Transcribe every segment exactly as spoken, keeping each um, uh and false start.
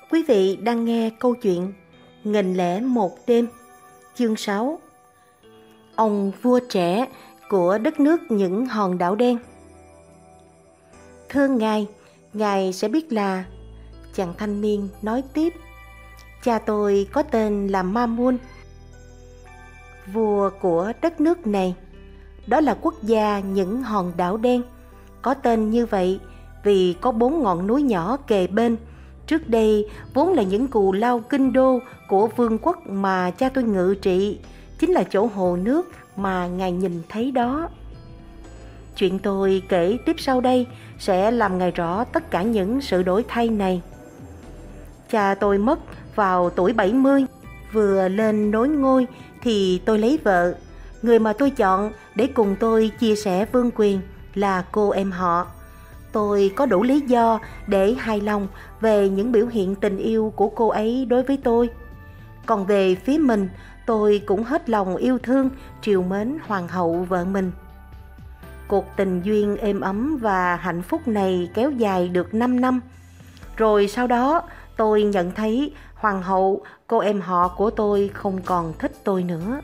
Quý vị đang nghe câu chuyện Nghìn lẻ một đêm, chương sáu. Ông vua trẻ của đất nước những hòn đảo đen. Thưa ngài, ngài sẽ biết là... Chàng thanh niên nói tiếp. Cha tôi có tên là Mamun, vua của đất nước này. Đó là quốc gia những hòn đảo đen. Có tên như vậy vì có bốn ngọn núi nhỏ kề bên. Trước đây vốn là những cù lao kinh đô của vương quốc mà cha tôi ngự trị, chính là chỗ hồ nước mà ngài nhìn thấy đó. Chuyện tôi kể tiếp sau đây sẽ làm ngài rõ tất cả những sự đổi thay này. Cha tôi mất vào tuổi bảy mươi, vừa lên nối ngôi thì tôi lấy vợ. Người mà tôi chọn để cùng tôi chia sẻ vương quyền là cô em họ. Tôi có đủ lý do để hài lòng về những biểu hiện tình yêu của cô ấy đối với tôi. Còn về phía mình, tôi cũng hết lòng yêu thương, trìu mến hoàng hậu vợ mình. Cuộc tình duyên êm ấm và hạnh phúc này kéo dài được năm năm. Rồi sau đó tôi nhận thấy hoàng hậu, cô em họ của tôi không còn thích tôi nữa.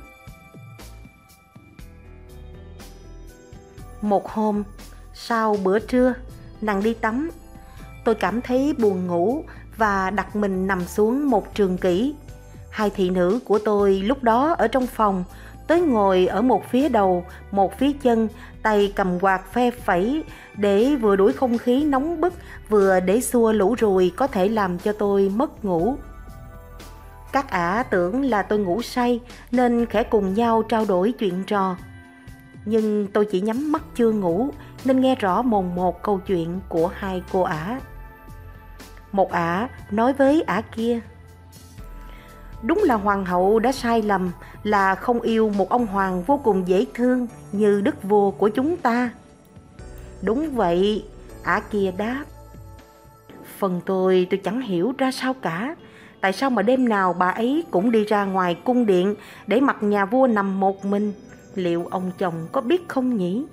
Một hôm, sau bữa trưa, nàng đi tắm. Tôi cảm thấy buồn ngủ và đặt mình nằm xuống một trường kỷ. Hai thị nữ của tôi lúc đó ở trong phòng, tới ngồi ở một phía đầu, một phía chân, tay cầm quạt phe phẩy để vừa đuổi không khí nóng bức, vừa để xua lũ ruồi có thể làm cho tôi mất ngủ. Các ả tưởng là tôi ngủ say nên khẽ cùng nhau trao đổi chuyện trò. Nhưng tôi chỉ nhắm mắt chưa ngủ nên nghe rõ mồn một câu chuyện của hai cô ả. Một ả nói với ả kia: Đúng là hoàng hậu đã sai lầm là không yêu một ông hoàng vô cùng dễ thương như đức vua của chúng ta. Đúng vậy, ả kia đáp. Phần tôi tôi chẳng hiểu ra sao cả. Tại sao mà đêm nào bà ấy cũng đi ra ngoài cung điện để mặc nhà vua nằm một mình? Liệu ông chồng có biết không nhỉ?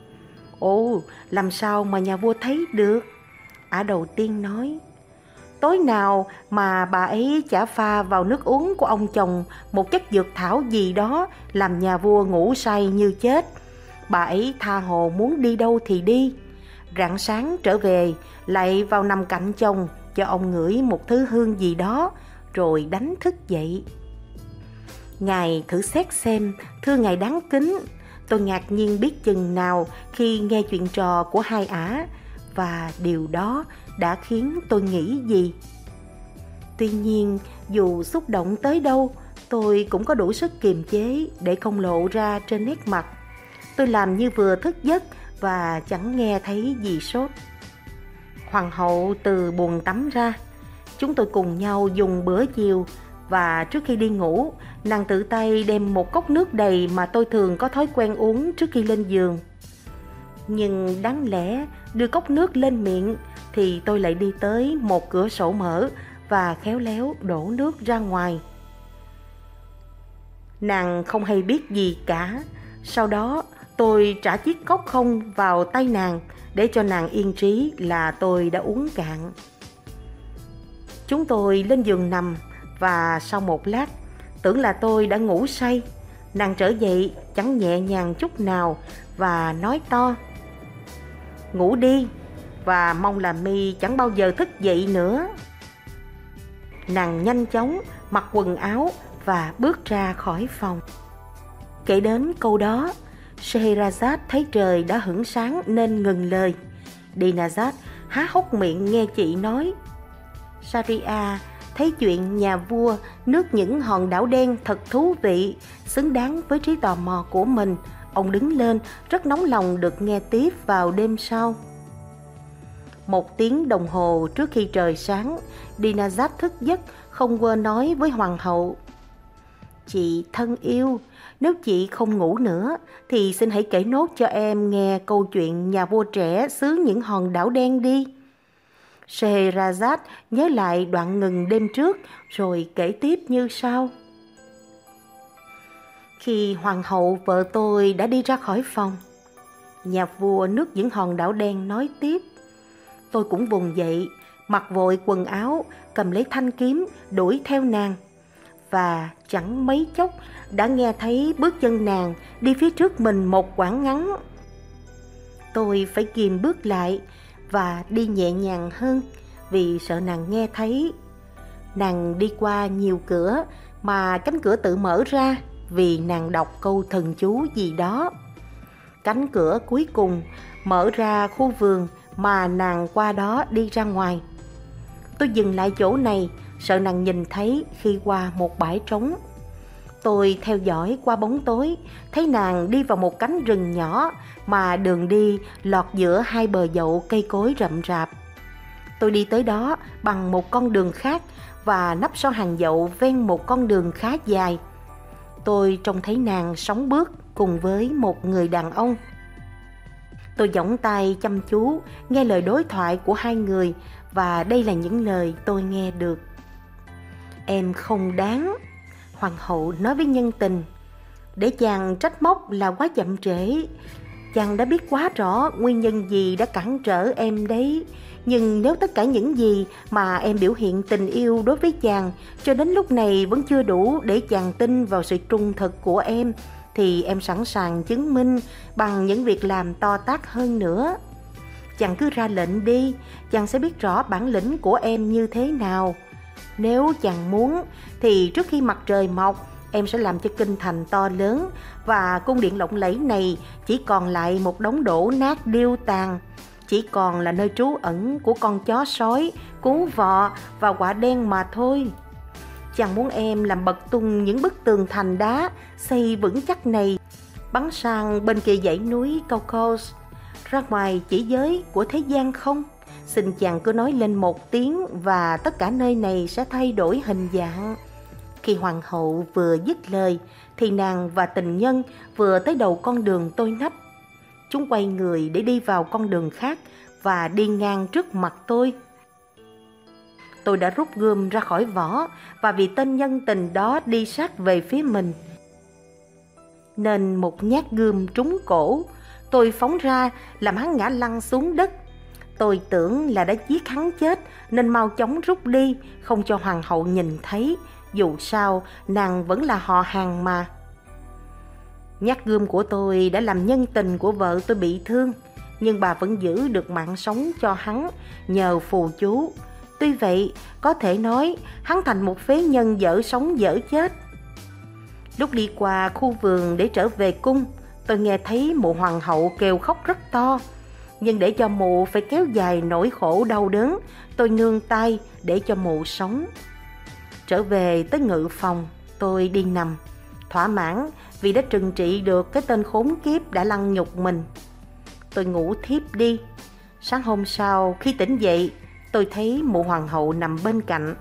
Ồ, làm sao mà nhà vua thấy được? Ả đầu tiên nói. Tối nào mà bà ấy chả pha vào nước uống của ông chồng một chất dược thảo gì đó làm nhà vua ngủ say như chết. Bà ấy tha hồ muốn đi đâu thì đi. Rạng sáng trở về lại vào nằm cạnh chồng cho ông ngửi một thứ hương gì đó rồi đánh thức dậy. Ngài thử xét xem, thưa ngài đáng kính, tôi ngạc nhiên biết chừng nào khi nghe chuyện trò của hai ả, và điều đó đã khiến tôi nghĩ gì. Tuy nhiên, dù xúc động tới đâu, tôi cũng có đủ sức kiềm chế để không lộ ra trên nét mặt. Tôi làm như vừa thức giấc và chẳng nghe thấy gì sốt. Hoàng hậu từ buồng tắm ra. Chúng tôi cùng nhau dùng bữa chiều, và trước khi đi ngủ, nàng tự tay đem một cốc nước đầy mà tôi thường có thói quen uống trước khi lên giường. Nhưng đáng lẽ đưa cốc nước lên miệng thì tôi lại đi tới một cửa sổ mở và khéo léo đổ nước ra ngoài. Nàng không hay biết gì cả. Sau đó tôi trả chiếc cốc không vào tay nàng để cho nàng yên trí là tôi đã uống cạn. Chúng tôi lên giường nằm, và sau một lát, tưởng là tôi đã ngủ say, nàng trở dậy chẳng nhẹ nhàng chút nào và nói to: Ngủ đi, và mong là mi chẳng bao giờ thức dậy nữa. Nàng nhanh chóng mặc quần áo và bước ra khỏi phòng. Kể đến câu đó, Scheherazade thấy trời đã hửng sáng nên ngừng lời. Dinazad há hốc miệng nghe chị nói. Shahryar thấy chuyện nhà vua nước những hòn đảo đen thật thú vị, xứng đáng với trí tò mò của mình. Ông đứng lên rất nóng lòng được nghe tiếp vào đêm sau. Một tiếng đồng hồ trước khi trời sáng, Dinazad thức giấc không quên nói với hoàng hậu: Chị thân yêu, nếu chị không ngủ nữa thì xin hãy kể nốt cho em nghe câu chuyện nhà vua trẻ xứ những hòn đảo đen đi. Scheherazade nhớ lại đoạn ngừng đêm trước rồi kể tiếp như sau. Khi hoàng hậu vợ tôi đã đi ra khỏi phòng, nhà vua nước những hòn đảo đen nói tiếp. Tôi cũng vùng dậy mặc vội quần áo, cầm lấy thanh kiếm đuổi theo nàng. Và chẳng mấy chốc đã nghe thấy bước chân nàng đi phía trước mình một quãng ngắn. Tôi phải kìm bước lại và đi nhẹ nhàng hơn vì sợ nàng nghe thấy. Nàng đi qua nhiều cửa mà cánh cửa tự mở ra vì nàng đọc câu thần chú gì đó. Cánh cửa cuối cùng mở ra khu vườn mà nàng qua đó đi ra ngoài. Tôi dừng lại chỗ này, sợ nàng nhìn thấy khi qua một bãi trống. Tôi theo dõi qua bóng tối, thấy nàng đi vào một cánh rừng nhỏ mà đường đi lọt giữa hai bờ dậu cây cối rậm rạp. Tôi đi tới đó bằng một con đường khác và nấp sau hàng dậu ven một con đường khá dài. Tôi trông thấy nàng sóng bước cùng với một người đàn ông. Tôi giỏng tay chăm chú nghe lời đối thoại của hai người, và đây là những lời tôi nghe được. Em không đáng, hoàng hậu nói với nhân tình. Để chàng trách móc là quá chậm trễ. Chàng đã biết quá rõ nguyên nhân gì đã cản trở em đấy. Nhưng nếu tất cả những gì mà em biểu hiện tình yêu đối với chàng cho đến lúc này vẫn chưa đủ để chàng tin vào sự trung thực của em, thì em sẵn sàng chứng minh bằng những việc làm to tát hơn nữa. Chàng cứ ra lệnh đi, chàng sẽ biết rõ bản lĩnh của em như thế nào. Nếu chàng muốn thì trước khi mặt trời mọc, em sẽ làm cho kinh thành to lớn và cung điện lộng lẫy này chỉ còn lại một đống đổ nát điêu tàn, chỉ còn là nơi trú ẩn của con chó sói, cú vọ và quạ đen mà thôi. Chàng muốn em làm bật tung những bức tường thành đá xây vững chắc này, bắn sang bên kia dãy núi Caucasus, ra ngoài chỉ giới của thế gian không? Xin chàng cứ nói lên một tiếng và tất cả nơi này sẽ thay đổi hình dạng. Khi hoàng hậu vừa dứt lời thì nàng và tình nhân vừa tới đầu con đường tôi nấp. Chúng quay người để đi vào con đường khác và đi ngang trước mặt tôi. Tôi đã rút gươm ra khỏi vỏ, và vì tên nhân tình đó đi sát về phía mình nên một nhát gươm trúng cổ. Tôi phóng ra làm hắn ngã lăn xuống đất. Tôi tưởng là đã giết hắn chết nên mau chóng rút đi, không cho hoàng hậu nhìn thấy. Dù sao nàng vẫn là họ hàng mà. Nhát gươm của tôi đã làm nhân tình của vợ tôi bị thương, nhưng bà vẫn giữ được mạng sống cho hắn nhờ phù chú. Tuy vậy, có thể nói hắn thành một phế nhân dở sống dở chết. Lúc đi qua khu vườn để trở về cung, tôi nghe thấy mụ hoàng hậu kêu khóc rất to. Nhưng để cho mụ phải kéo dài nỗi khổ đau đớn, tôi nương tay để cho mụ sống. Trở về tới ngự phòng, tôi đi nằm, thỏa mãn vì đã trừng trị được cái tên khốn kiếp đã lăng nhục mình. Tôi ngủ thiếp đi. Sáng hôm sau khi tỉnh dậy, tôi thấy mụ hoàng hậu nằm bên cạnh.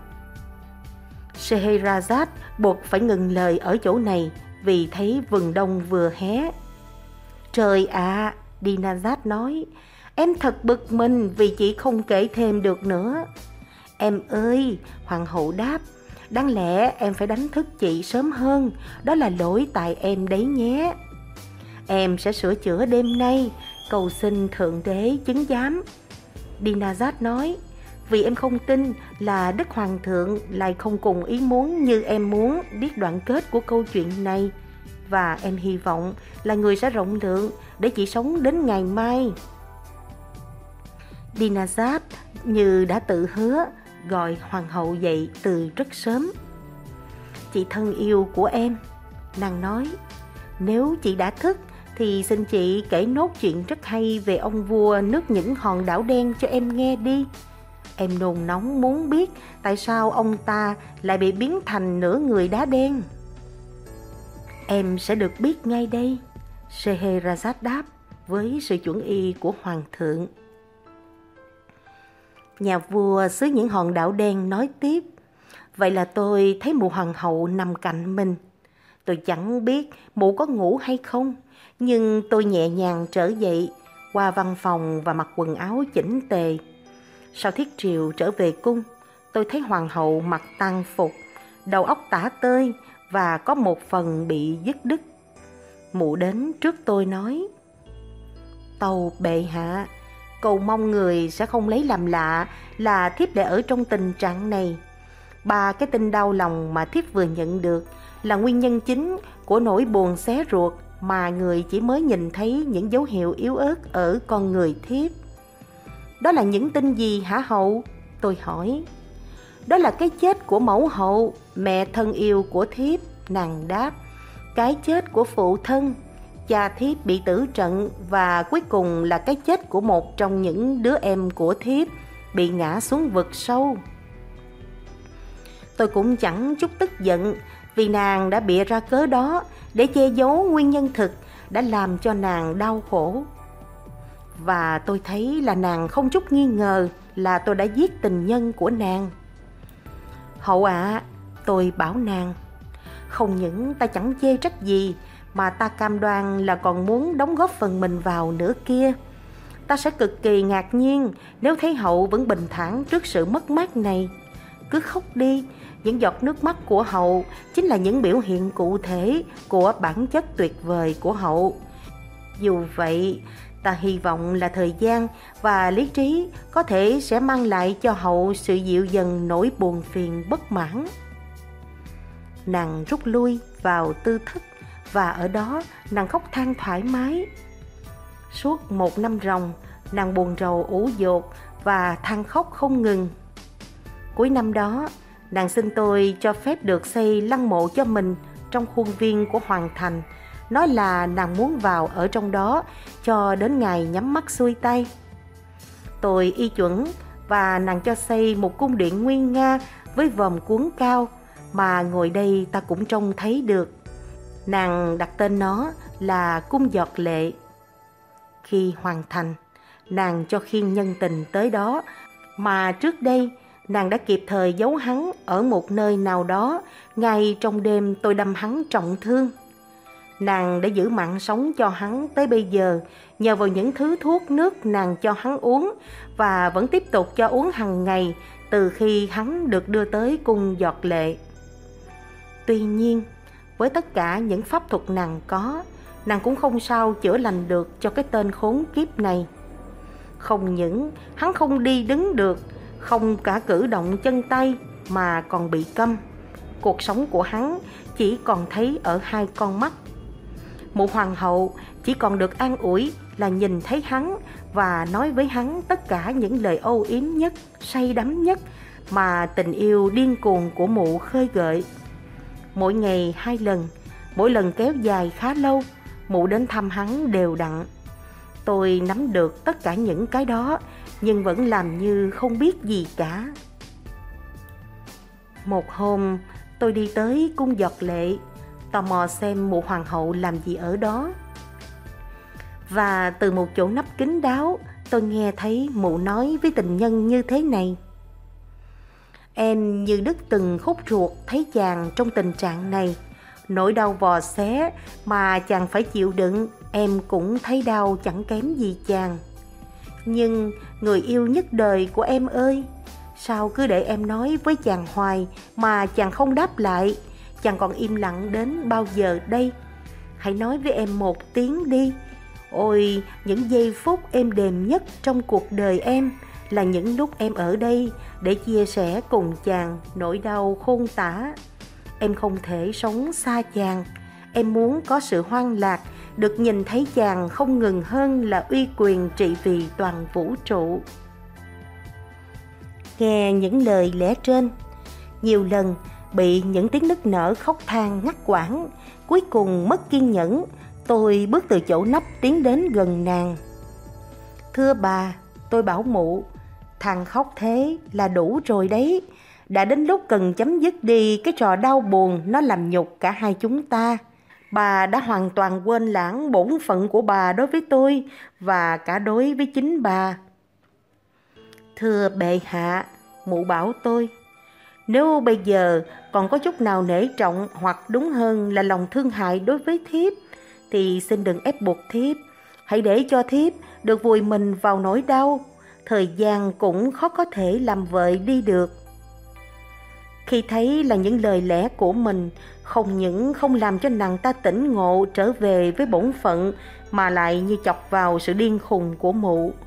Scheherazade buộc phải ngừng lời ở chỗ này vì thấy vườn đông vừa hé. Trời ạ, à, Dinazad nói, em thật bực mình vì chị không kể thêm được nữa. Em ơi, hoàng hậu đáp, đáng lẽ em phải đánh thức chị sớm hơn, đó là lỗi tại em đấy nhé. Em sẽ sửa chữa đêm nay, cầu xin thượng đế chứng giám. Dinazad nói, vì em không tin là Đức Hoàng thượng lại không cùng ý muốn như em muốn biết đoạn kết của câu chuyện này. Và em hy vọng là người sẽ rộng lượng để chị sống đến ngày mai. Dinazad như đã tự hứa gọi hoàng hậu dậy từ rất sớm. Chị thân yêu của em, nàng nói, nếu chị đã thức thì xin chị kể nốt chuyện rất hay về ông vua nước những hòn đảo đen cho em nghe đi. Em nôn nóng muốn biết tại sao ông ta lại bị biến thành nửa người đá đen. Em sẽ được biết ngay đây, Scheherazade đáp với sự chuẩn y của hoàng thượng. Nhà vua xứ những hòn đảo đen nói tiếp, vậy là tôi thấy mụ hoàng hậu nằm cạnh mình. Tôi chẳng biết mụ có ngủ hay không, nhưng tôi nhẹ nhàng trở dậy, qua văn phòng và mặc quần áo chỉnh tề. Sau thiết triều trở về cung, tôi thấy hoàng hậu mặc tang phục, đầu óc tả tơi và có một phần bị dứt đứt. Mụ đến trước tôi nói, tâu bệ hạ, Cầu mong người sẽ không lấy làm lạ là thiếp lại ở trong tình trạng này. Ba cái tin đau lòng mà thiếp vừa nhận được là nguyên nhân chính của nỗi buồn xé ruột mà người chỉ mới nhìn thấy những dấu hiệu yếu ớt ở con người thiếp. Đó là những tin gì hả hậu? Tôi hỏi. Đó là cái chết của mẫu hậu, mẹ thân yêu của thiếp, nàng đáp. Cái chết của phụ thân, cha thiếp bị tử trận, và cuối cùng là cái chết của một trong những đứa em của thiếp bị ngã xuống vực sâu. Tôi cũng chẳng chút tức giận vì nàng đã bịa ra cớ đó để che giấu nguyên nhân thực đã làm cho nàng đau khổ. Và tôi thấy là nàng không chút nghi ngờ là tôi đã giết tình nhân của nàng. Hậu ạ, à, tôi bảo nàng, không những ta chẳng chê trách gì mà ta cam đoan là còn muốn đóng góp phần mình vào nữa kia. Ta sẽ cực kỳ ngạc nhiên nếu thấy hậu vẫn bình thản trước sự mất mát này. Cứ khóc đi, những giọt nước mắt của hậu chính là những biểu hiện cụ thể của bản chất tuyệt vời của hậu. Dù vậy, ta hy vọng là thời gian và lý trí có thể sẽ mang lại cho hậu sự dịu dần nỗi buồn phiền bất mãn. Nàng rút lui vào tư thất và ở đó nàng khóc than thoải mái. Suốt một năm ròng, nàng buồn rầu ủ dột và than khóc không ngừng. Cuối năm đó, nàng xin tôi cho phép được xây lăng mộ cho mình trong khuôn viên của Hoàng Thành, nói là nàng muốn vào ở trong đó cho đến ngày nhắm mắt xuôi tay. Tôi y chuẩn và nàng cho xây một cung điện nguy nga với vòm cuốn cao mà ngồi đây ta cũng trông thấy được. Nàng đặt tên nó là Cung Giọt Lệ. Khi hoàn thành, nàng cho khiên nhân tình tới đó mà trước đây nàng đã kịp thời giấu hắn ở một nơi nào đó ngay trong đêm tôi đâm hắn trọng thương. Nàng đã giữ mạng sống cho hắn tới bây giờ nhờ vào những thứ thuốc nước nàng cho hắn uống và vẫn tiếp tục cho uống hàng ngày từ khi hắn được đưa tới Cung Giọt Lệ. Tuy nhiên, với tất cả những pháp thuật nàng có, nàng cũng không sao chữa lành được cho cái tên khốn kiếp này. Không những hắn không đi đứng được, không cả cử động chân tay mà còn bị câm. Cuộc sống của hắn chỉ còn thấy ở hai con mắt. Mụ hoàng hậu chỉ còn được an ủi là nhìn thấy hắn và nói với hắn tất cả những lời âu yếm nhất, say đắm nhất mà tình yêu điên cuồng của mụ khơi gợi. Mỗi ngày hai lần, mỗi lần kéo dài khá lâu, mụ đến thăm hắn đều đặn. Tôi nắm được tất cả những cái đó nhưng vẫn làm như không biết gì cả. Một hôm, tôi đi tới Cung Giọt Lệ, tò mò xem mụ hoàng hậu làm gì ở đó. Và từ một chỗ nấp kín đáo, tôi nghe thấy mụ nói với tình nhân như thế này: Em như đứt từng khúc ruột thấy chàng trong tình trạng này. Nỗi đau vò xé mà chàng phải chịu đựng, em cũng thấy đau chẳng kém gì chàng. Nhưng người yêu nhất đời của em ơi, sao cứ để em nói với chàng hoài mà chàng không đáp lại? Chàng còn im lặng đến bao giờ đây? Hãy nói với em một tiếng đi. Ôi, những giây phút êm đềm nhất trong cuộc đời em là những lúc em ở đây để chia sẻ cùng chàng nỗi đau khôn tả. Em không thể sống xa chàng. Em muốn có sự hoan lạc, được nhìn thấy chàng không ngừng hơn là uy quyền trị vì toàn vũ trụ. Nghe những lời lẽ trên, nhiều lần bị những tiếng nức nở khóc than ngắt quãng, cuối cùng mất kiên nhẫn, tôi bước từ chỗ nấp tiến đến gần nàng. Thưa bà, tôi bảo mụ, thằng khóc thế là đủ rồi đấy. Đã đến lúc cần chấm dứt đi cái trò đau buồn nó làm nhục cả hai chúng ta. Bà đã hoàn toàn quên lãng bổn phận của bà đối với tôi và cả đối với chính bà. Thưa bệ hạ, mụ bảo tôi, nếu bây giờ còn có chút nào nể trọng hoặc đúng hơn là lòng thương hại đối với thiếp, thì xin đừng ép buộc thiếp. Hãy để cho thiếp được vùi mình vào nỗi đau. Thời gian cũng khó có thể làm vợi đi được. Khi thấy là những lời lẽ của mình không những không làm cho nàng ta tỉnh ngộ trở về với bổn phận, mà lại như chọc vào sự điên khùng của mụ,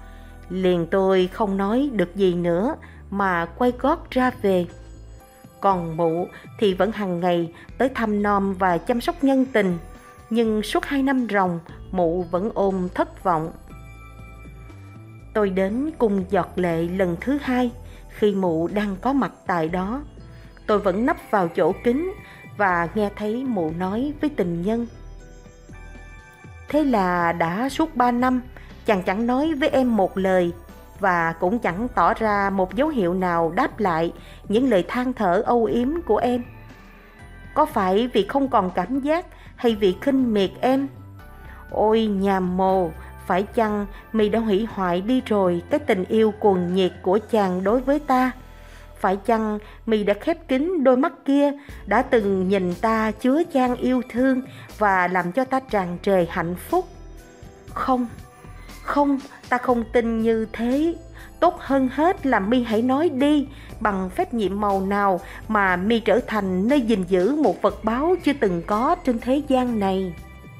Liền tôi không nói được gì nữa mà quay gót ra về. Còn mụ thì vẫn hàng ngày tới thăm nom và chăm sóc nhân tình, nhưng suốt hai năm ròng mụ vẫn ôm thất vọng. Tôi đến cung giọt lệ lần thứ hai khi mụ đang có mặt tại đó. Tôi vẫn nấp vào chỗ kín và nghe thấy mụ nói với tình nhân: thế là đã suốt ba năm chàng chẳng nói với em một lời, và cũng chẳng tỏ ra một dấu hiệu nào đáp lại những lời than thở âu yếm của em. Có phải vì không còn cảm giác hay vì khinh miệt em? Ôi nhà mồ, phải chăng mi đã hủy hoại đi rồi cái tình yêu cuồng nhiệt của chàng đối với ta? Phải chăng mi đã khép kín đôi mắt kia đã từng nhìn ta chứa chan yêu thương và làm cho ta tràn trề hạnh phúc? Không, không, ta không tin như thế. Tốt hơn hết là mi hãy nói đi, bằng phép nhiệm màu nào mà mi trở thành nơi gìn giữ một vật báu chưa từng có trên thế gian này.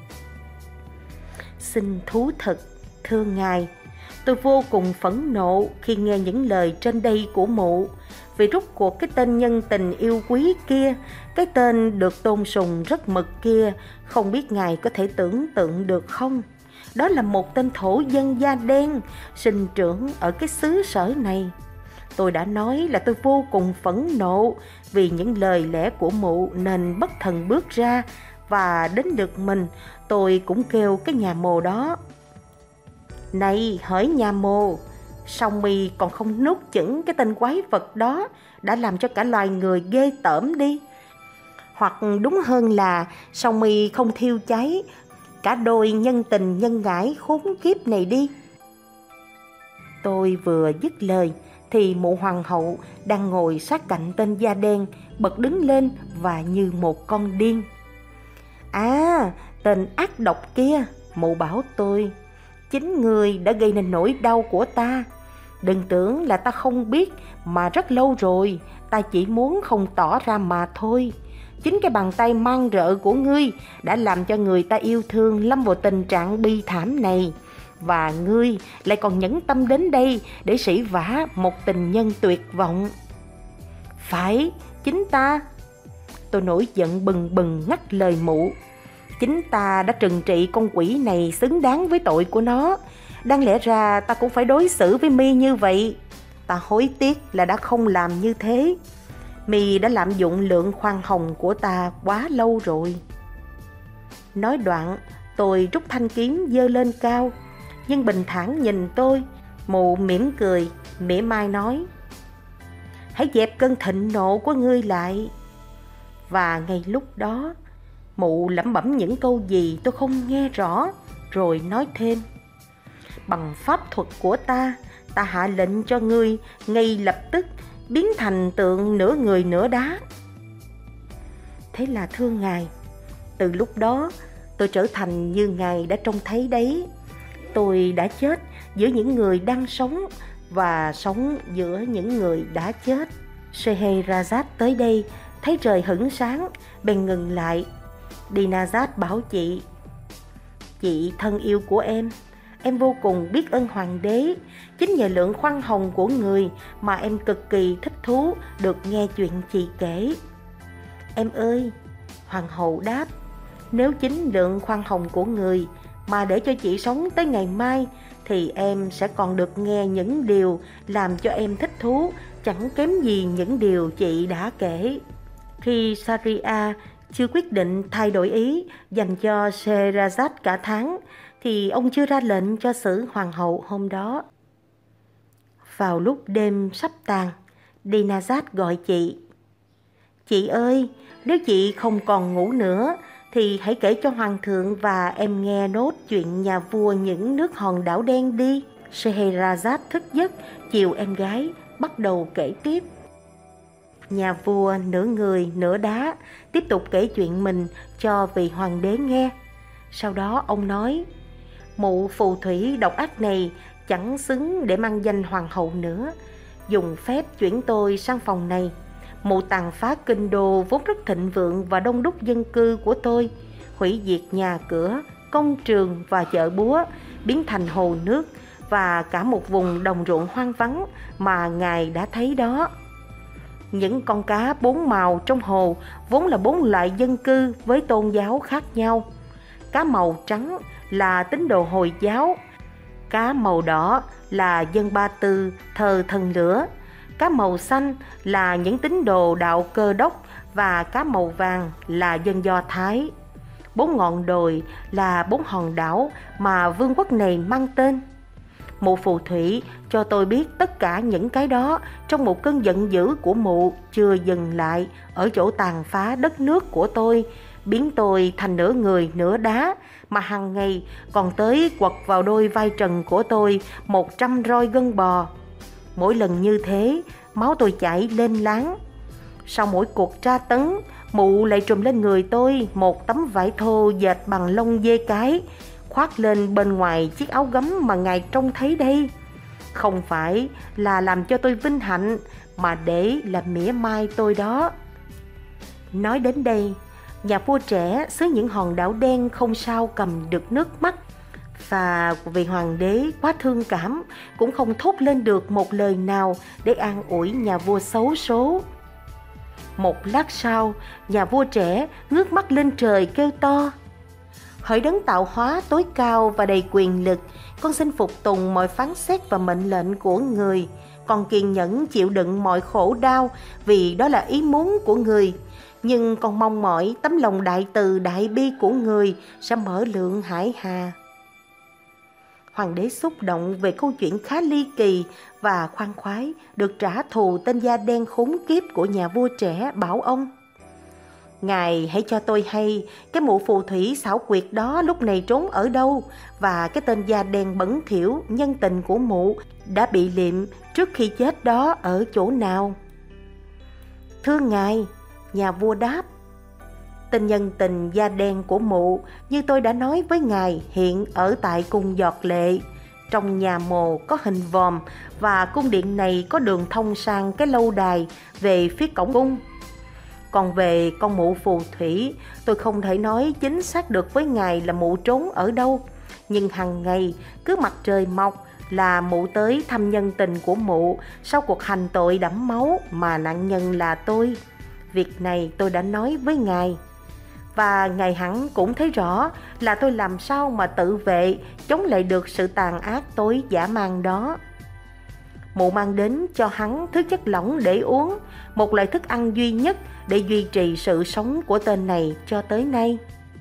Xin thú thật, thưa ngài, tôi vô cùng phẫn nộ khi nghe những lời trên đây của mụ. Vì rốt cuộc cái tên nhân tình yêu quý kia, cái tên được tôn sùng rất mực kia, không biết ngài có thể tưởng tượng được không? Đó là một tên thổ dân da đen, sinh trưởng ở cái xứ sở này. Tôi đã nói là tôi vô cùng phẫn nộ vì những lời lẽ của mụ nên bất thần bước ra, và đến lượt mình tôi cũng kêu cái nhà mồ đó: này hỡi nhà mồ, sao mi còn không nuốt chửng cái tên quái vật đó đã làm cho cả loài người ghê tởm đi? Hoặc đúng hơn là sao mi không thiêu cháy cả đôi nhân tình nhân ngãi khốn kiếp này đi? Tôi vừa dứt lời thì mụ hoàng hậu đang ngồi sát cạnh tên da đen bật đứng lên và như một con điên. À, tên ác độc kia, mụ bảo tôi, chính người đã gây nên nỗi đau của ta. Đừng tưởng là ta không biết, mà rất lâu rồi ta chỉ muốn không tỏ ra mà thôi. Chính cái bàn tay mang rợ của ngươi đã làm cho người ta yêu thương lâm vào tình trạng bi thảm này. Và ngươi lại còn nhẫn tâm đến đây để sỉ vả một tình nhân tuyệt vọng. Phải, chính ta. Tôi nổi giận bừng bừng ngắt lời mụ. Chính ta đã trừng trị con quỷ này xứng đáng với tội của nó. Đáng lẽ ra ta cũng phải đối xử với mi như vậy. Ta hối tiếc là đã không làm như thế. Mi đã lạm dụng lượng khoan hồng của ta quá lâu rồi. Nói đoạn, tôi rút thanh kiếm giơ lên cao, nhưng bình thản nhìn tôi. Mụ mỉm cười, mỉa mai nói: hãy dẹp cơn thịnh nộ của ngươi lại. Và ngay lúc đó, mụ lẩm bẩm những câu gì tôi không nghe rõ, rồi nói thêm: bằng pháp thuật của ta, ta hạ lệnh cho ngươi ngay lập tức biến thành tượng nửa người nửa đá. Thế là thưa ngài, từ lúc đó tôi trở thành như ngài đã trông thấy đấy. Tôi đã chết giữa những người đang sống và sống giữa những người đã chết. Scheherazade tới đây thấy trời hửng sáng, bèn ngừng lại. Dinazad bảo chị: chị thân yêu của em, em vô cùng biết ơn hoàng đế. Chính nhờ lượng khoan hồng của người mà em cực kỳ thích thú được nghe chuyện chị kể. Em ơi, hoàng hậu đáp, nếu chính lượng khoan hồng của người mà để cho chị sống tới ngày mai, thì em sẽ còn được nghe những điều làm cho em thích thú, chẳng kém gì những điều chị đã kể. Khi Sharia chưa quyết định thay đổi ý dành cho Scheherazade cả tháng, thì ông chưa ra lệnh cho xử hoàng hậu hôm đó. Vào lúc đêm sắp tàn, Dinazad gọi chị: chị ơi, nếu chị không còn ngủ nữa thì hãy kể cho hoàng thượng và em nghe nốt chuyện nhà vua những nước hòn đảo đen đi. Scheherazade thức giấc, chiều em gái bắt đầu kể tiếp. Nhà vua nửa người nửa đá tiếp tục kể chuyện mình cho vị hoàng đế nghe. Sau đó ông nói: mụ phù thủy độc ác này chẳng xứng để mang danh hoàng hậu nữa. Dùng phép chuyển tôi sang phòng này. Mụ tàn phá kinh đô vốn rất thịnh vượng và đông đúc dân cư của tôi, hủy diệt nhà cửa, công trường và chợ búa, biến thành hồ nước, và cả một vùng đồng ruộng hoang vắng mà Ngài đã thấy đó. Những con cá bốn màu trong hồ vốn là bốn loại dân cư với tôn giáo khác nhau. Cá màu trắng là tín đồ Hồi giáo, cá màu đỏ là dân Ba Tư thờ thần lửa, cá màu xanh là những tín đồ đạo Cơ Đốc và cá màu vàng là dân Do Thái. Bốn ngọn đồi là bốn hòn đảo mà vương quốc này mang tên. Mụ phù thủy cho tôi biết tất cả những cái đó trong một cơn giận dữ của mụ chưa dừng lại ở chỗ tàn phá đất nước của tôi, biến tôi thành nửa người nửa đá, mà hàng ngày còn tới quật vào đôi vai trần của tôi một trăm roi gân bò. Mỗi lần như thế, máu tôi chảy lên láng. Sau mỗi cuộc tra tấn, mụ lại trùm lên người tôi một tấm vải thô dệt bằng lông dê cái, khoác lên bên ngoài chiếc áo gấm mà Ngài trông thấy đây. Không phải là làm cho tôi vinh hạnh, mà để làm mỉa mai tôi đó. Nói đến đây, nhà vua trẻ xứ những hòn đảo đen không sao cầm được nước mắt, và vì hoàng đế quá thương cảm cũng không thốt lên được một lời nào để an ủi nhà vua xấu số. Một lát sau, nhà vua trẻ ngước mắt lên trời kêu to: Hỡi đấng tạo hóa tối cao và đầy quyền lực, con xin phục tùng mọi phán xét và mệnh lệnh của người. Con kiên nhẫn chịu đựng mọi khổ đau vì đó là ý muốn của người. Nhưng con mong mỏi tấm lòng đại từ đại bi của người sẽ mở lượng hải hà. Hoàng đế xúc động về câu chuyện khá ly kỳ và khoan khoái được trả thù tên da đen khốn kiếp của nhà vua trẻ, bảo ông: Ngài hãy cho tôi hay cái mụ phù thủy xảo quyệt đó lúc này trốn ở đâu, và cái tên da đen bẩn thỉu nhân tình của mụ đã bị liệm trước khi chết đó ở chỗ nào. Thưa ngài, nhà vua đáp, tên nhân tình da đen của mụ như tôi đã nói với ngài hiện ở tại cung Giọt Lệ. Trong nhà mồ có hình vòm, và cung điện này có đường thông sang cái lâu đài về phía cổng cung. Còn về con mụ phù thủy, tôi không thể nói chính xác được với ngài là mụ trốn ở đâu, nhưng hàng ngày cứ mặt trời mọc là mụ tới thăm nhân tình của mụ sau cuộc hành tội đẫm máu mà nạn nhân là tôi. Việc này tôi đã nói với ngài, và ngài hẳn cũng thấy rõ là tôi làm sao mà tự vệ chống lại được sự tàn ác tối dã man đó. Mụ mang đến cho hắn thứ chất lỏng để uống, một loại thức ăn duy nhất để duy trì sự sống của tên này cho tới nay.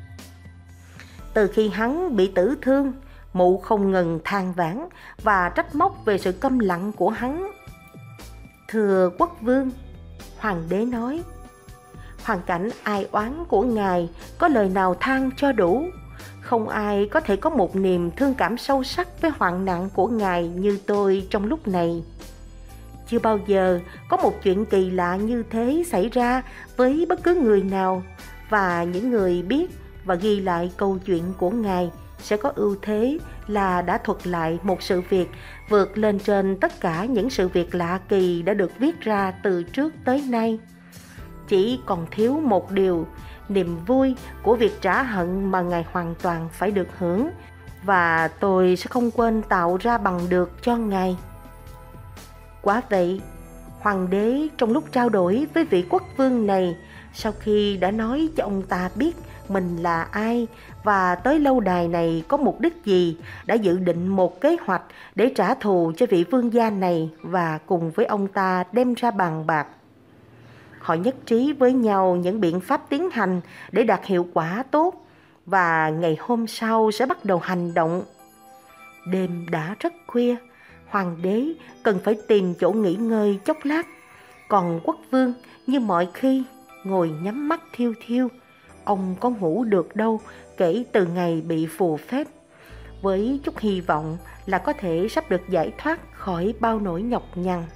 Từ khi hắn bị tử thương, mụ không ngừng than vãn và trách móc về sự câm lặng của hắn. Thưa quốc vương, hoàng đế nói, hoàn cảnh ai oán của ngài có lời nào than cho đủ. Không ai có thể có một niềm thương cảm sâu sắc với hoạn nạn của ngài như tôi trong lúc này. Chưa bao giờ có một chuyện kỳ lạ như thế xảy ra với bất cứ người nào, và những người biết và ghi lại câu chuyện của ngài sẽ có ưu thế là đã thuật lại một sự việc vượt lên trên tất cả những sự việc lạ kỳ đã được viết ra từ trước tới nay. Chỉ còn thiếu một điều, niềm vui của việc trả hận mà ngài hoàn toàn phải được hưởng, và tôi sẽ không quên tạo ra bằng được cho ngài. Quả vậy, hoàng đế trong lúc trao đổi với vị quốc vương này, sau khi đã nói cho ông ta biết mình là ai và tới lâu đài này có mục đích gì, đã dự định một kế hoạch để trả thù cho vị vương gia này và cùng với ông ta đem ra bàn bạc. Họ nhất trí với nhau những biện pháp tiến hành để đạt hiệu quả tốt, và ngày hôm sau sẽ bắt đầu hành động. Đêm đã rất khuya, hoàng đế cần phải tìm chỗ nghỉ ngơi chốc lát, còn quốc vương như mọi khi ngồi nhắm mắt thiêu thiêu. Ông có ngủ được đâu kể từ ngày bị phù phép, với chút hy vọng là có thể sắp được giải thoát khỏi bao nỗi nhọc nhằn.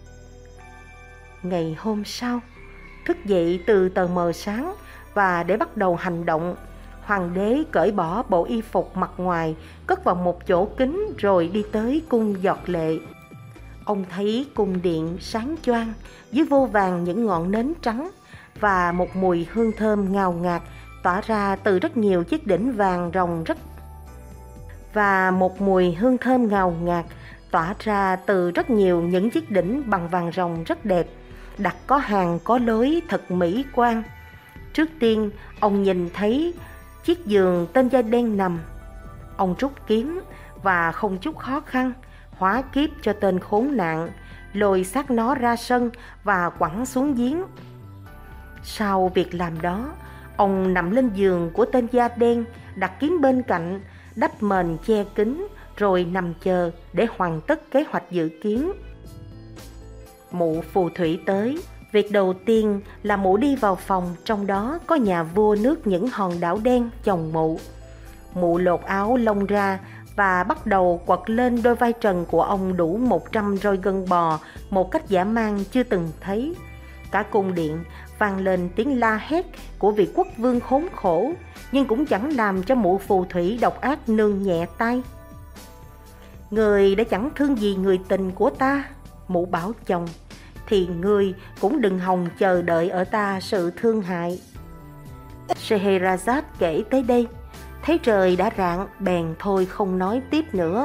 Ngày hôm sau, thức dậy từ tờ mờ sáng, và để bắt đầu hành động, hoàng đế cởi bỏ bộ y phục mặt ngoài, cất vào một chỗ kín rồi đi tới cung Giọt Lệ. Ông thấy cung điện sáng choang, dưới vô vàn những ngọn nến trắng, và một mùi hương thơm ngào ngạt tỏa ra từ rất nhiều chiếc đỉnh vàng rồng rất và một mùi hương thơm ngào ngạt tỏa ra từ rất nhiều những chiếc đỉnh bằng vàng ròng rất đẹp, đặt có hàng có lối thật mỹ quan. Trước tiên, ông nhìn thấy chiếc giường tên da đen nằm. Ông rút kiếm và không chút khó khăn hóa kiếp cho tên khốn nạn, lôi xác nó ra sân và quẳng xuống giếng. Sau việc làm đó, ông nằm lên giường của tên da đen, đặt kiếm bên cạnh, đắp mền che kín, rồi nằm chờ để hoàn tất kế hoạch dự kiến. Mụ phù thủy tới. Việc đầu tiên là mụ đi vào phòng, trong đó có nhà vua nước những hòn đảo đen chồng mụ. Mụ lột áo lông ra và bắt đầu quật lên đôi vai trần của ông đủ một trăm roi gân bò một cách dã man chưa từng thấy. Cả cung điện vang lên tiếng la hét của vị quốc vương khốn khổ, nhưng cũng chẳng làm cho mụ phù thủy độc ác nương nhẹ tay. Người đã chẳng thương gì người tình của ta, mụ bảo chồng, thì người cũng đừng hòng chờ đợi ở ta sự thương hại. Scheherazade kể tới đây, thấy trời đã rạng, bèn thôi không nói tiếp nữa.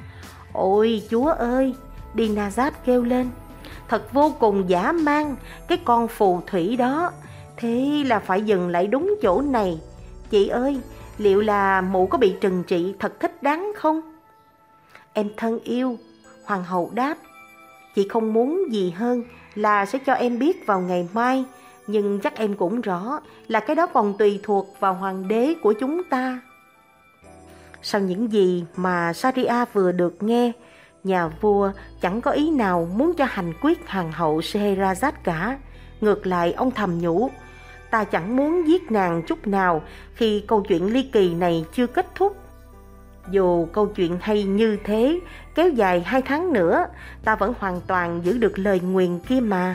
Ôi chúa ơi, Dinazad kêu lên, thật vô cùng dã man, cái con phù thủy đó, thế là phải dừng lại đúng chỗ này. Chị ơi, liệu là mụ có bị trừng trị thật thích đáng không? Em thân yêu, hoàng hậu đáp, chị không muốn gì hơn là sẽ cho em biết vào ngày mai, nhưng chắc em cũng rõ là cái đó còn tùy thuộc vào hoàng đế của chúng ta. Sau những gì mà Saria vừa được nghe, nhà vua chẳng có ý nào muốn cho hành quyết hoàng hậu Scheherazade cả. Ngược lại, ông thầm nhủ, ta chẳng muốn giết nàng chút nào khi câu chuyện ly kỳ này chưa kết thúc. Dù câu chuyện hay như thế kéo dài hai tháng nữa, ta vẫn hoàn toàn giữ được lời nguyền kia mà.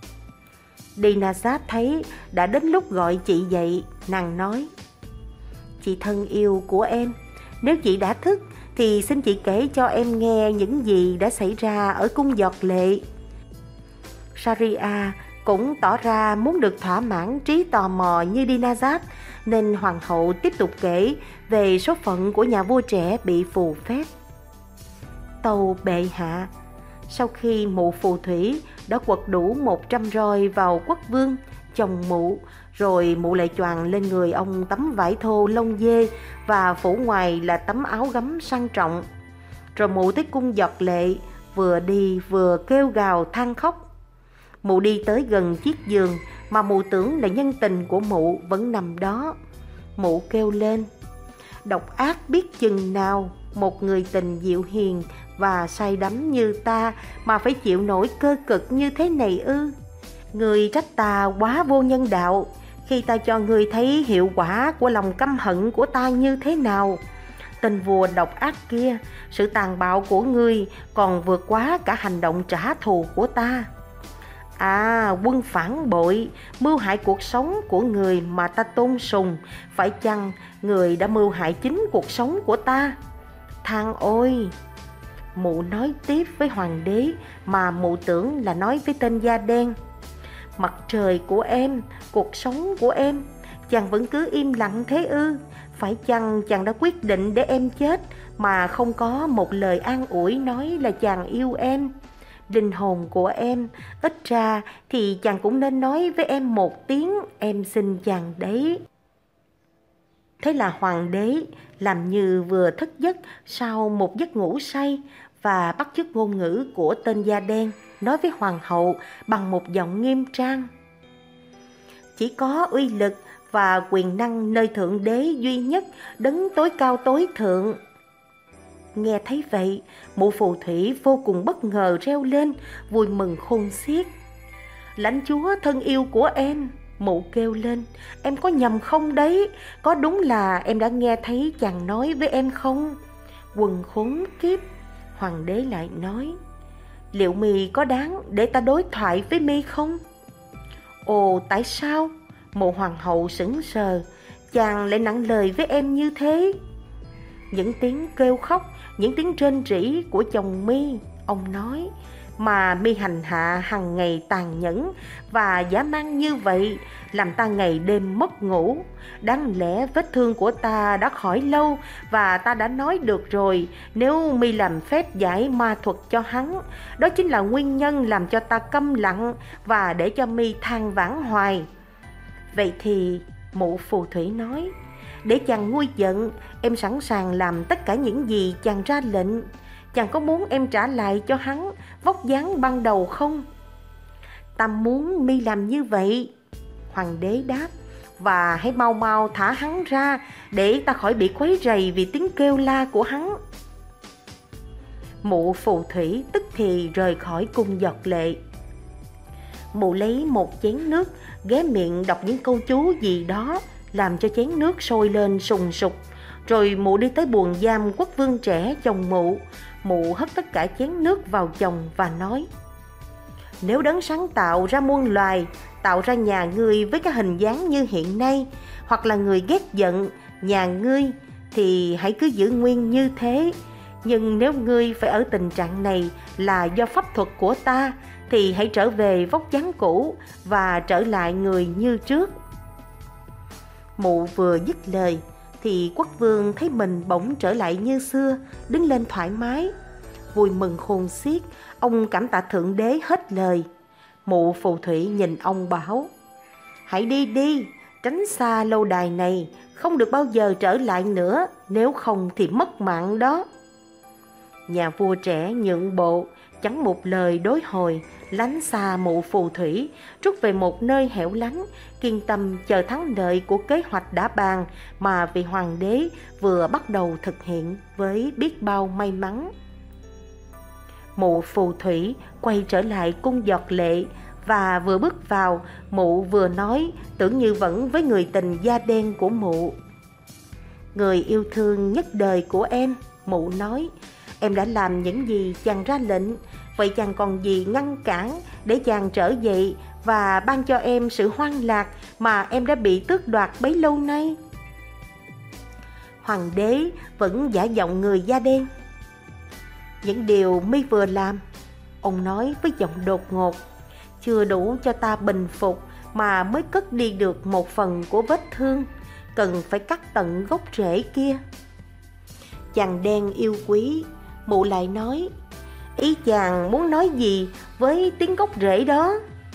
Dinazad thấy đã đến lúc gọi chị dậy, nàng nói, chị thân yêu của em, nếu chị đã thức thì xin chị kể cho em nghe những gì đã xảy ra ở cung giọt lệ. Saria cũng tỏ ra muốn được thỏa mãn trí tò mò như Dinazad, nên hoàng hậu tiếp tục kể về số phận của nhà vua trẻ bị phù phép. Tâu bệ hạ, sau khi mụ phù thủy đã quật đủ một trăm roi vào quốc vương, chồng mụ, rồi mụ lại choàng lên người ông tấm vải thô lông dê và phủ ngoài là tấm áo gấm sang trọng. Rồi mụ tới cung giọt lệ, vừa đi vừa kêu gào than khóc. Mụ đi tới gần chiếc giường mà mụ tưởng là nhân tình của mụ vẫn nằm đó. Mụ kêu lên, độc ác biết chừng nào một người tình dịu hiền và say đắm như ta mà phải chịu nổi cơ cực như thế này ư? Người trách ta quá vô nhân đạo khi ta cho người thấy hiệu quả của lòng căm hận của ta như thế nào. Tên vua độc ác kia, sự tàn bạo của ngươi còn vượt quá cả hành động trả thù của ta. À, quân phản bội, mưu hại cuộc sống của người mà ta tôn sùng, phải chăng người đã mưu hại chính cuộc sống của ta? Than ôi! Mụ nói tiếp với hoàng đế mà mụ tưởng là nói với tên da đen. Mặt trời của em, cuộc sống của em, chàng vẫn cứ im lặng thế ư? Phải chăng chàng đã quyết định để em chết mà không có một lời an ủi nói là chàng yêu em? Linh hồn của em, ít ra thì chàng cũng nên nói với em một tiếng em xin chàng đấy. Thế là hoàng đế làm như vừa thức giấc sau một giấc ngủ say và bắt chước ngôn ngữ của tên da đen, nói với hoàng hậu bằng một giọng nghiêm trang. Chỉ có uy lực và quyền năng nơi thượng đế duy nhất, đấng tối cao tối thượng. Nghe thấy vậy, mụ phù thủy vô cùng bất ngờ reo lên, vui mừng khôn xiết. Lãnh chúa thân yêu của em, mụ kêu lên, em có nhầm không đấy? Có đúng là em đã nghe thấy chàng nói với em không? Quần khốn kiếp, hoàng đế lại nói, liệu mi có đáng để ta đối thoại với mi không? Ồ, tại sao? Mụ hoàng hậu sững sờ, chàng lại nặng lời với em như thế. Những tiếng kêu khóc, những tiếng rên rỉ của chồng mi, ông nói, mà mi hành hạ hằng ngày tàn nhẫn và dã man như vậy, làm ta ngày đêm mất ngủ. Đáng lẽ vết thương của ta đã khỏi lâu, và ta đã nói được rồi, nếu mi làm phép giải ma thuật cho hắn, đó chính là nguyên nhân làm cho ta câm lặng và để cho mi than vãn hoài. Vậy thì, mụ phù thủy nói, để chàng nguôi giận, em sẵn sàng làm tất cả những gì chàng ra lệnh. Chàng có muốn em trả lại cho hắn vóc dáng ban đầu không? Ta muốn mi làm như vậy, hoàng đế đáp, và hãy mau mau thả hắn ra để ta khỏi bị quấy rầy vì tiếng kêu la của hắn. Mụ phù thủy tức thì rời khỏi cung Giọt Lệ. Mụ lấy một chén nước, ghé miệng đọc những câu chú gì đó, làm cho chén nước sôi lên sùng sục. Rồi mụ đi tới buồng giam quốc vương trẻ chồng mụ. Mụ hất tất cả chén nước vào chồng và nói: nếu đấng sáng tạo ra muôn loài, tạo ra nhà ngươi với cái hình dáng như hiện nay, hoặc là người ghét giận nhà ngươi, thì hãy cứ giữ nguyên như thế. Nhưng nếu ngươi phải ở tình trạng này là do pháp thuật của ta, thì hãy trở về vóc dáng cũ và trở lại người như trước. Mụ vừa dứt lời thì quốc vương thấy mình bỗng trở lại như xưa, đứng lên thoải mái. Vui mừng khôn xiết, ông cảm tạ Thượng Đế hết lời. Mụ phù thủy nhìn ông bảo: hãy đi đi, tránh xa lâu đài này, không được bao giờ trở lại nữa, nếu không thì mất mạng đó. Nhà vua trẻ nhượng bộ, chẳng một lời đối hồi, lánh xa mụ phù thủy, rút về một nơi hẻo lánh, kiên tâm chờ thắng lợi của kế hoạch đã bàn mà vị hoàng đế vừa bắt đầu thực hiện với biết bao may mắn. Mụ phù thủy quay trở lại cung Giọt Lệ, và vừa bước vào, mụ vừa nói, tưởng như vẫn với người tình da đen của mụ: người yêu thương nhất đời của em, mụ nói, em đã làm những gì chàng ra lệnh, vậy chàng còn gì ngăn cản để chàng trở dậy và ban cho em sự hoan lạc mà em đã bị tước đoạt bấy lâu nay? Hoàng đế vẫn giả giọng người da đen: những điều mi vừa làm, ông nói với giọng đột ngột, chưa đủ cho ta bình phục mà mới cất đi được một phần của vết thương, cần phải cắt tận gốc rễ kia. Chàng đen yêu quý, mụ lại nói, ý chàng muốn nói gì với tiếng gốc rễ đó?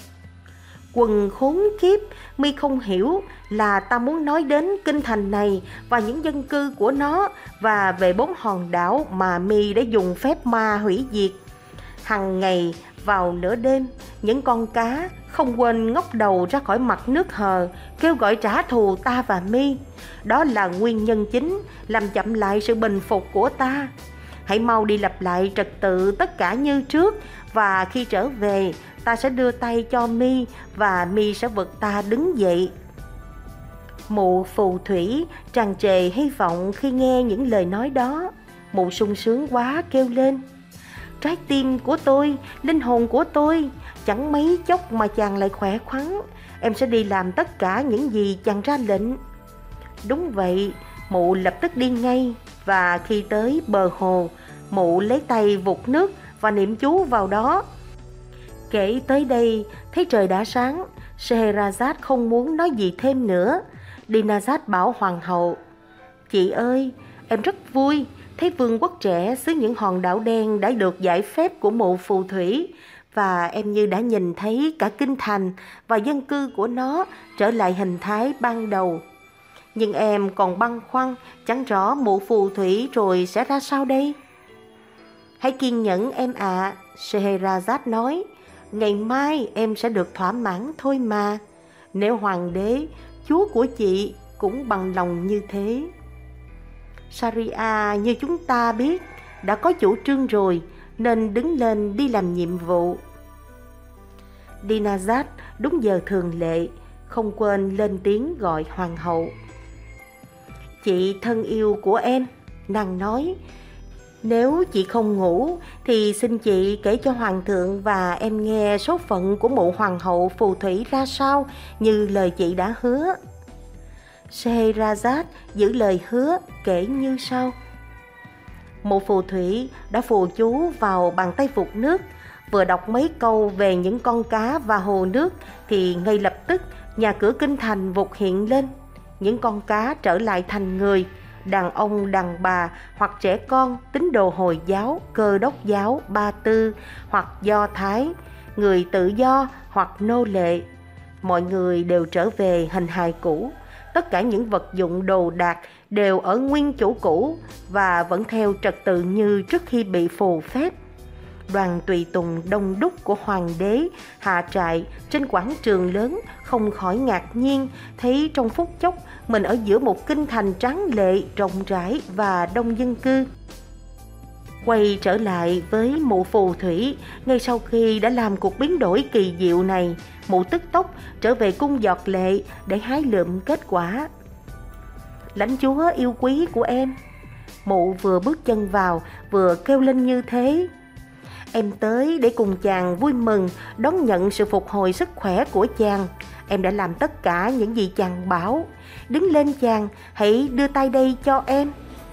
Quần khốn kiếp, mi không hiểu là ta muốn nói đến kinh thành này và những dân cư của nó, và về bốn hòn đảo mà mi đã dùng phép ma hủy diệt. Hằng ngày vào nửa đêm, những con cá không quên ngóc đầu ra khỏi mặt nước hờ, kêu gọi trả thù ta và mi. Đó là nguyên nhân chính làm chậm lại sự bình phục của ta. Hãy mau đi lặp lại trật tự tất cả như trước, và khi trở về, ta sẽ đưa tay cho mi và mi sẽ vực ta đứng dậy. Mụ phù thủy tràn trề hy vọng khi nghe những lời nói đó. Mụ sung sướng quá kêu lên, trái tim của tôi, linh hồn của tôi, chẳng mấy chốc mà chàng lại khỏe khoắn, em sẽ đi làm tất cả những gì chàng ra lệnh. Đúng vậy, mụ lập tức đi ngay, và khi tới bờ hồ, mụ lấy tay vụt nước và niệm chú vào đó. Kể tới đây, thấy trời đã sáng, Scheherazade không muốn nói gì thêm nữa. Dinazad bảo hoàng hậu, chị ơi, em rất vui thấy vương quốc trẻ xứ những hòn đảo đen đã được giải phép của mụ phù thủy, và em như đã nhìn thấy cả kinh thành và dân cư của nó trở lại hình thái ban đầu. Nhưng em còn băn khoăn, chẳng rõ mụ phù thủy rồi sẽ ra sao đây? Hãy kiên nhẫn em ạ, à, Scheherazade nói, ngày mai em sẽ được thỏa mãn thôi mà. Nếu hoàng đế, chúa của chị, cũng bằng lòng như thế. Sharia như chúng ta biết đã có chủ trương rồi, nên đứng lên đi làm nhiệm vụ. Dinazad đúng giờ thường lệ, không quên lên tiếng gọi hoàng hậu. Chị thân yêu của em, nàng nói, nếu chị không ngủ thì xin chị kể cho hoàng thượng và em nghe số phận của mụ hoàng hậu phù thủy ra sao như lời chị đã hứa. Scheherazade giữ lời hứa, kể như sau. Mụ phù thủy đã phù chú vào bàn tay vụt nước, Vừa đọc mấy câu về những con cá và hồ nước thì ngay lập tức nhà cửa kinh thành vụt hiện lên. Những con cá trở lại thành người, đàn ông, đàn bà hoặc trẻ con, tín đồ Hồi giáo, Cơ đốc giáo, Ba Tư hoặc Do Thái, người tự do hoặc nô lệ. Mọi người đều trở về hình hài cũ. Tất cả những vật dụng đồ đạc đều ở nguyên chỗ cũ và vẫn theo trật tự như trước khi bị phù phép. Đoàn tùy tùng đông đúc của hoàng đế hạ trại trên quảng trường lớn không khỏi ngạc nhiên thấy trong phút chốc mình ở giữa một kinh thành tráng lệ, rộng rãi và đông dân cư. Quay trở lại với mụ phù thủy, ngay sau khi đã làm cuộc biến đổi kỳ diệu này, mụ tức tốc trở về cung Giọt Lệ để hái lượm kết quả. Lãnh chúa yêu quý của em, mụ vừa bước chân vào vừa kêu lên như thế. Em tới để cùng chàng vui mừng đón nhận sự phục hồi sức khỏe của chàng. Em đã làm tất cả những gì chàng bảo. Đứng lên chàng, hãy đưa tay đây cho em.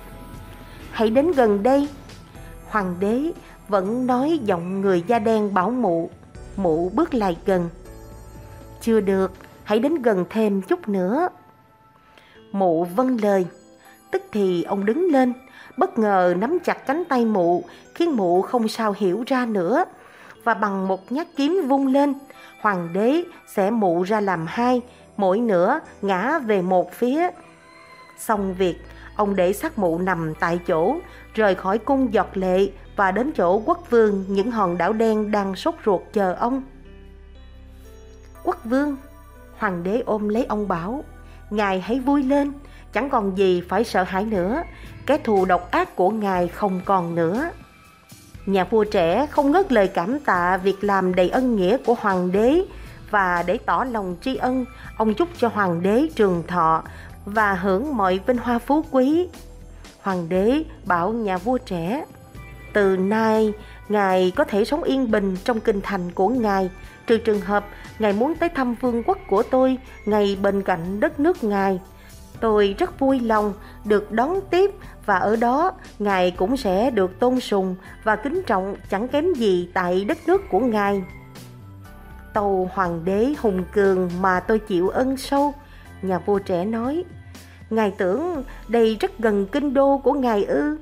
Hãy đến gần đây. Hoàng đế vẫn nói giọng người da đen bảo mụ. Mụ bước lại gần. Chưa được, hãy đến gần thêm chút nữa. Mụ vâng lời. Tức thì ông đứng lên, bất ngờ nắm chặt cánh tay mụ, khiến mụ không sao hiểu ra nữa. Và bằng một nhát kiếm vung lên, hoàng đế xẻ mụ ra làm hai, mỗi nửa ngã về một phía. Xong việc, ông để xác mụ nằm tại chỗ, rời khỏi cung Giọt Lệ và đến chỗ quốc vương những hòn đảo đen đang sốt ruột chờ ông. Quốc vương, hoàng đế ôm lấy ông bảo, ngài hãy vui lên, chẳng còn gì phải sợ hãi nữa, kẻ thù độc ác của ngài không còn nữa. Nhà vua trẻ không ngớt lời cảm tạ việc làm đầy ân nghĩa của hoàng đế, và để tỏ lòng tri ân, ông chúc cho hoàng đế trường thọ và hưởng mọi vinh hoa phú quý. Hoàng đế bảo nhà vua trẻ, từ nay ngài có thể sống yên bình trong kinh thành của ngài, trừ trường hợp ngài muốn tới thăm vương quốc của tôi ngay bên cạnh đất nước ngài. Tôi rất vui lòng được đón tiếp, và ở đó ngài cũng sẽ được tôn sùng và kính trọng chẳng kém gì tại đất nước của ngài. Tâu hoàng đế hùng cường mà tôi chịu ân sâu, nhà vua trẻ nói. Ngài tưởng đây rất gần kinh đô của ngài ư?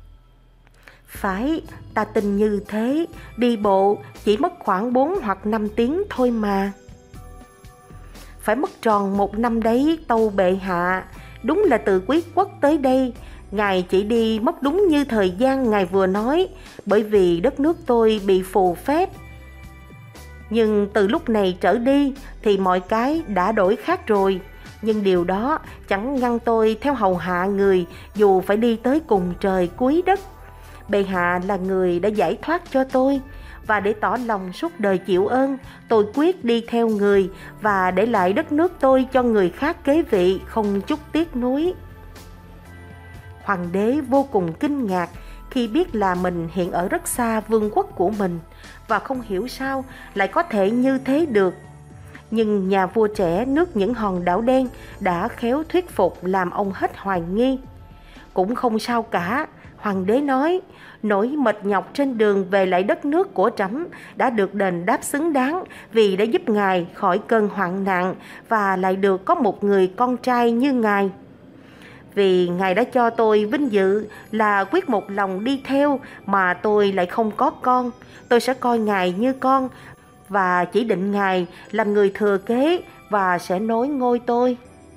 Phải, ta tin như thế, đi bộ chỉ mất khoảng bốn hoặc năm tiếng thôi mà. Phải mất tròn một năm đấy, tâu bệ hạ. Đúng là từ Quý quốc tới đây, ngài chỉ đi mất đúng như thời gian ngài vừa nói, bởi vì đất nước tôi bị phù phép. Nhưng từ lúc này trở đi thì mọi cái đã đổi khác rồi. Nhưng điều đó chẳng ngăn tôi theo hầu hạ người, dù phải đi tới cùng trời cuối đất. Bệ hạ là người đã giải thoát cho tôi, và để tỏ lòng suốt đời chịu ơn, tôi quyết đi theo người và để lại đất nước tôi cho người khác kế vị, không chút tiếc nuối. Hoàng đế vô cùng kinh ngạc khi biết là mình hiện ở rất xa vương quốc của mình, và không hiểu sao lại có thể như thế được. Nhưng nhà vua trẻ nước những hòn đảo đen đã khéo thuyết phục làm ông hết hoài nghi. Cũng không sao cả, hoàng đế nói, nỗi mệt nhọc trên đường về lại đất nước của trẫm đã được đền đáp xứng đáng, vì đã giúp ngài khỏi cơn hoạn nạn và lại được có một người con trai như ngài. Vì ngài đã cho tôi vinh dự là quyết một lòng đi theo mà tôi lại không có con, tôi sẽ coi ngài như con và chỉ định ngài làm người thừa kế và sẽ nối ngôi tôi.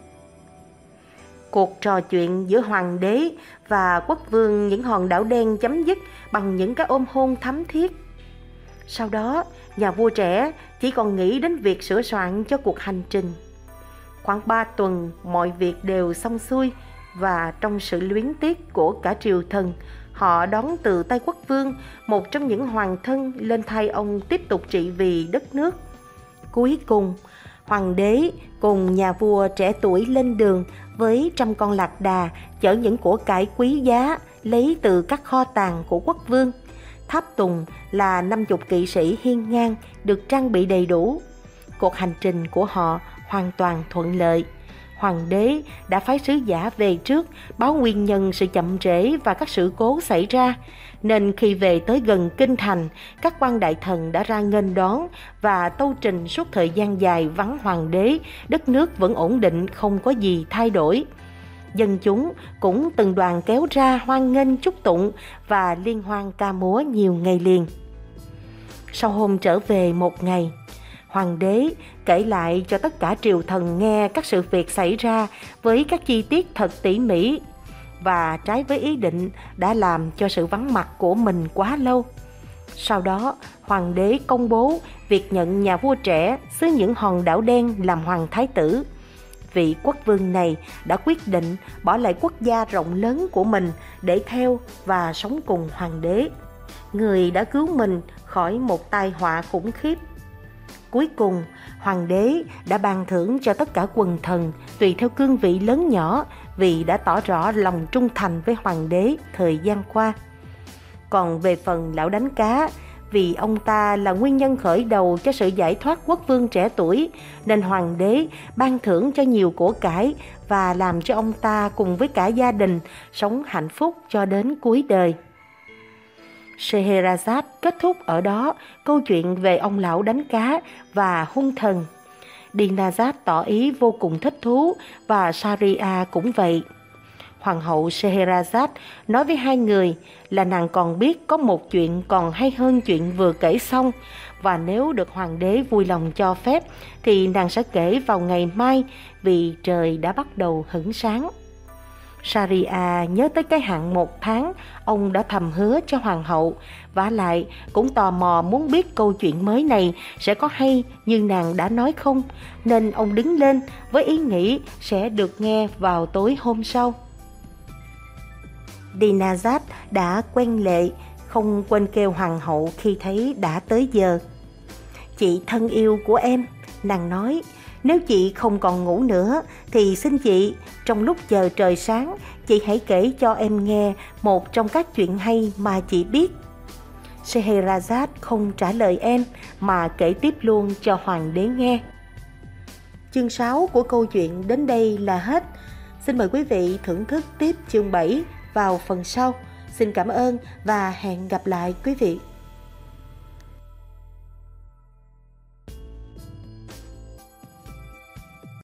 Cuộc trò chuyện giữa hoàng đế và quốc vương những hòn đảo đen chấm dứt bằng những cái ôm hôn thắm thiết. Sau đó, nhà vua trẻ chỉ còn nghĩ đến việc sửa soạn cho cuộc hành trình. Khoảng ba tuần, mọi việc đều xong xuôi, và trong sự luyến tiếc của cả triều thần, họ đón từ tay quốc vương một trong những hoàng thân lên thay ông tiếp tục trị vì đất nước. Cuối cùng, hoàng đế cùng nhà vua trẻ tuổi lên đường với trăm con lạc đà chở những của cải quý giá lấy từ các kho tàng của quốc vương. Tháp tùng là năm chục kỵ sĩ hiên ngang được trang bị đầy đủ. Cuộc hành trình của họ hoàn toàn thuận lợi. hoàng đế đã phái sứ giả về trước báo nguyên nhân sự chậm trễ và các sự cố xảy ra, nên khi về tới gần kinh thành, các quan đại thần đã ra nghênh đón và tâu trình suốt thời gian dài vắng hoàng đế, đất nước vẫn ổn định, không có gì thay đổi. Dân chúng cũng từng đoàn kéo ra hoan nghênh chúc tụng và liên hoan ca múa nhiều ngày liền. Sau hôm trở về một ngày, hoàng đế kể lại cho tất cả triều thần nghe các sự việc xảy ra với các chi tiết thật tỉ mỉ, và trái với ý định đã làm cho sự vắng mặt của mình quá lâu. Sau đó, hoàng đế công bố việc nhận nhà vua trẻ xứ những hòn đảo đen làm hoàng thái tử. Vị quốc vương này đã quyết định bỏ lại quốc gia rộng lớn của mình để theo và sống cùng hoàng đế, người đã cứu mình khỏi một tai họa khủng khiếp. Cuối cùng, hoàng đế đã ban thưởng cho tất cả quần thần tùy theo cương vị lớn nhỏ, vì đã tỏ rõ lòng trung thành với hoàng đế thời gian qua. Còn về phần lão đánh cá, vì ông ta là nguyên nhân khởi đầu cho sự giải thoát quốc vương trẻ tuổi, nên hoàng đế ban thưởng cho nhiều của cải và làm cho ông ta cùng với cả gia đình sống hạnh phúc cho đến cuối đời. Scheherazade kết thúc ở đó câu chuyện về ông lão đánh cá và hung thần. Dinazad tỏ ý vô cùng thích thú và Shahryar cũng vậy. Hoàng hậu Scheherazade nói với hai người là nàng còn biết có một chuyện còn hay hơn chuyện vừa kể xong, và nếu được hoàng đế vui lòng cho phép thì nàng sẽ kể vào ngày mai, vì trời đã bắt đầu hửng sáng. Shahryar nhớ tới cái hạn một tháng ông đã thầm hứa cho hoàng hậu, vả lại cũng tò mò muốn biết câu chuyện mới này sẽ có hay như nàng đã nói không, nên ông đứng lên với ý nghĩ sẽ được nghe vào tối hôm sau. Dinazad đã quen lệ, không quên kêu hoàng hậu khi thấy đã tới giờ. "Chị thân yêu của em," nàng nói, "nếu chị không còn ngủ nữa thì xin chị, trong lúc chờ trời sáng, chị hãy kể cho em nghe một trong các chuyện hay mà chị biết." Scheherazade không trả lời em mà kể tiếp luôn cho hoàng đế nghe. Chương sáu của câu chuyện đến đây là hết. Xin mời quý vị thưởng thức tiếp chương bảy vào phần sau. Xin cảm ơn và hẹn gặp lại quý vị.